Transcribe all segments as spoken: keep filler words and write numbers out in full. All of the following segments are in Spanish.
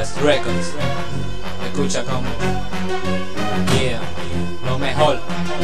Lavias Records. Escucha como, yeah, lo mejor.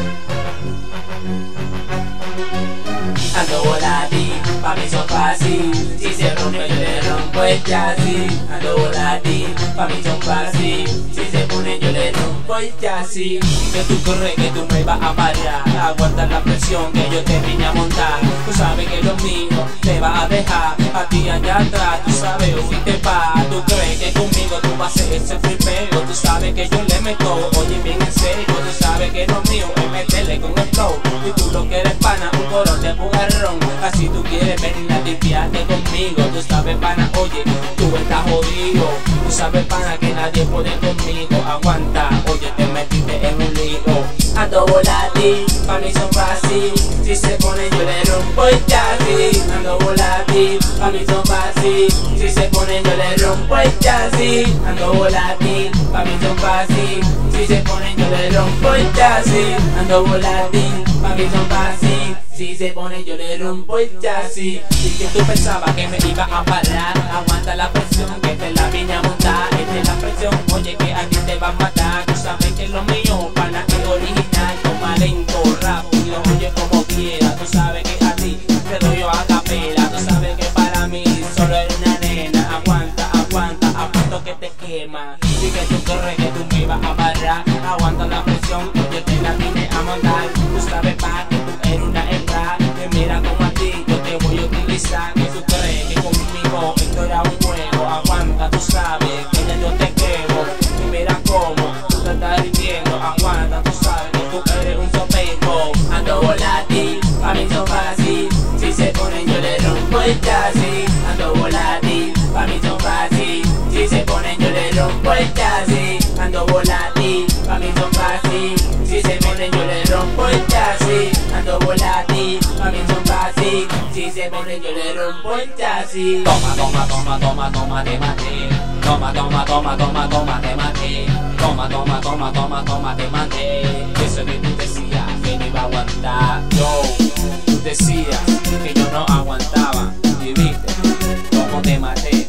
Ando volátil, pa' mí son fácil. Si se rompe yo le rompo el chasis. Ando volátil, pa' mí son fácil. Si se pone yo le rompo el chasis. Que tú corres, que tú me vas a parar. Aguanta la presión que yo te vine a montar. Tú sabes que lo mío te va a dejar a ti allá atrás. Tú sabes, fuiste pa'. Tú crees que conmigo tú vas a hacer ese flipeo. Tú sabes que yo le meto, oye bien en serio. Tú sabes que lo mío es meterle con el flow. Y tú lo que eres pana, un coro de bugarrón. Así tú quieres venir a limpiarte conmigo. Tú sabes pana, oye, tú estás jodido. Tú sabes pana que nadie puede conmigo. Aguanta, oye, te metiste en un lío. Ando volátil, pa' mí son fácil. Si se pone yo le rompo el chasis. Ando volátil, pa' mí son fácil. Si se pone yo le rompo el chasis. Ando volátil, pa' mí son fácil. Si se pone yo le rompo el chasis. Ando volátil, pa' mí son fácil. Si se pone yo le rompo el chasis. Y que tú pensabas que me iba a parar. Aguanta la presión que te la vine a montar. Esta es la presión, oye, que a ti te va a matar. Tú sabes que lo mío, pana, es original. Toma lento, rápido, oye como quiera. Tú sabes que a ti te doy yo a capela. Tú sabes que para mí solo eres una nena. Aguanta, aguanta, apunto que te quema. Y que tú corres, que tú me ibas a parar. Aguanta la presión, oye, te la vine a montar. Tú sabes pa' que tú eres una hembra. Que mira como a ti yo te voy a utilizar. Que tú crees que conmigo esto era un juego. Aguanta, tú sabes que ya yo te creo. Y mira cómo tú te estás rindiendo. Aguanta, tú sabes que tú eres un sopeco. Ando volátil, pa' mí son fácil. Si se pone yo le rompo el chasis. Ando volátil, pa' mí son fácil. Si se pone yo le rompo el chasis. Ando volátil, pa' mí son fácil. Si se pone yo le rompo el chasis. Ando volátil, pa' mí son fácil. Si se pone yo le rompo el chasis. Toma, toma, toma, toma, toma, te maté. Toma, toma, toma, toma, toma, te maté. Toma, toma, toma, toma, toma, te maté. Eso que tú decías que no iba a aguantar. Yo, tú decías que yo no aguantaba. Y viste cómo te maté.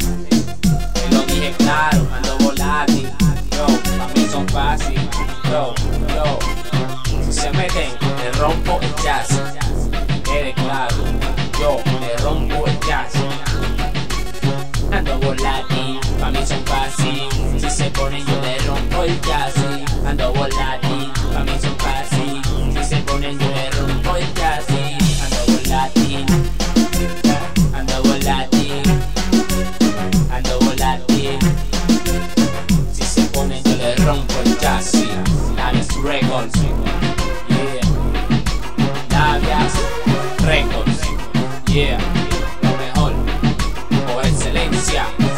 Te lo dije claro, ando volátil. Yo, a mí son fácil. Yo, yo, si se meten, le rompo el chasis. Quede claro, yo le rompo el chasis. Ando volátil, pa' mí son fácil. Si se pone yo le rompo el chasis. Ando volátil, pa' mí son fácil. Si se pone yo le rompo el chasis. Ando volátil, ando volátil, ando volátil. Si se pone yo le rompo el chasis. Lavias Records, yeah. Lavias Records, yeah. Lo mejor, por excelencia.